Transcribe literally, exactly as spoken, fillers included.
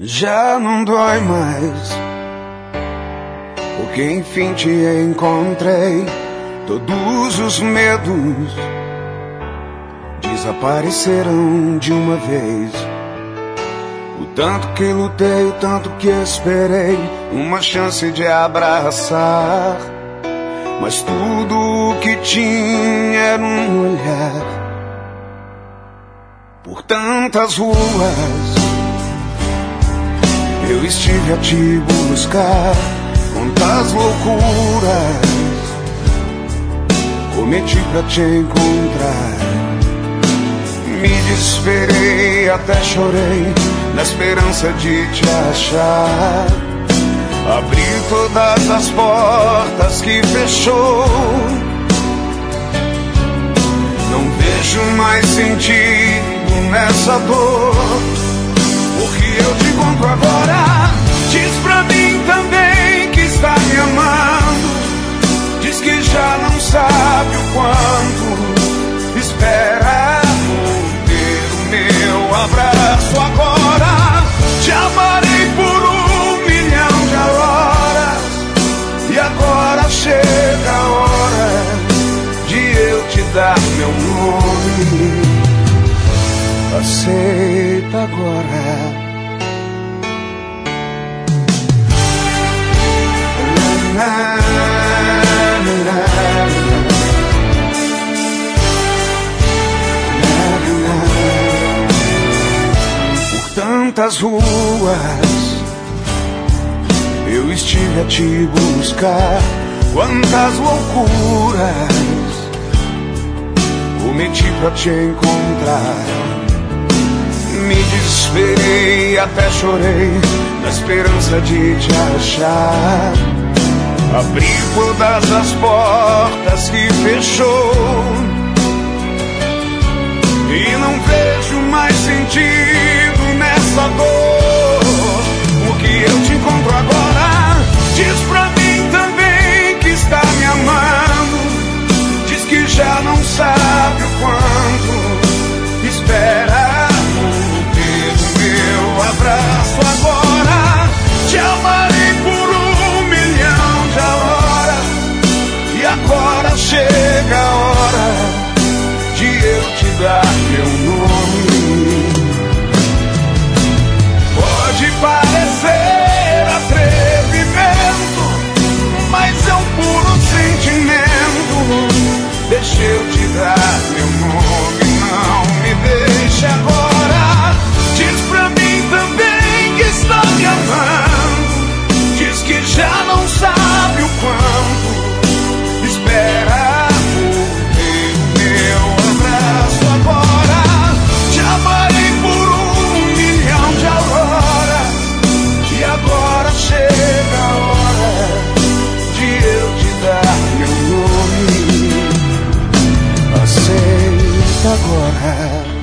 Já não dói mais, porque enfim te encontrei. Todos os medos desapareceram de uma vez. O tanto que lutei, o tanto que esperei, uma chance de abraçar. Mas tudo o que tinha era um olhar. Por tantas ruas eu estive a te buscar. Quantas loucuras cometi pra te encontrar. Me desesperei, até chorei, na esperança de te achar. Abri todas as portas que fechou. Não vejo mais sentido nessa dor. Porque eu te encontro agora. Diz pra mim também que está me amando. Diz que já não sabe o quanto espera por ter o meu abraço agora. Te amarei por um milhão de horas. E agora chega a hora de eu te dar meu nome. Aceita agora. Por tantas ruas eu estive a te buscar. Quantas loucuras cometi pra te encontrar. Me desesperei, até chorei, na esperança de te achar. Abri todas as portas que fechou. E não vejo mais sentido nessa dor. Porque eu te encontro agora. Diz pra mim também que está me amando. Diz que já não sabe o quanto espera por ter o meu abraço agora. Te amarei por um milhão de horas. E agora chega a hora de eu te dar meu nome. Pode parecer atrevimento, mas é um puro sentimento. Deixa eu te dar meu nome, não me deixe agora. Diz pra mim também que está me amando. Diz que já não sabe o quanto espera por ter o meu abraço agora. Te amarei por um milhão de horas. E agora chega a hora de eu te dar meu nome. Aceita agora.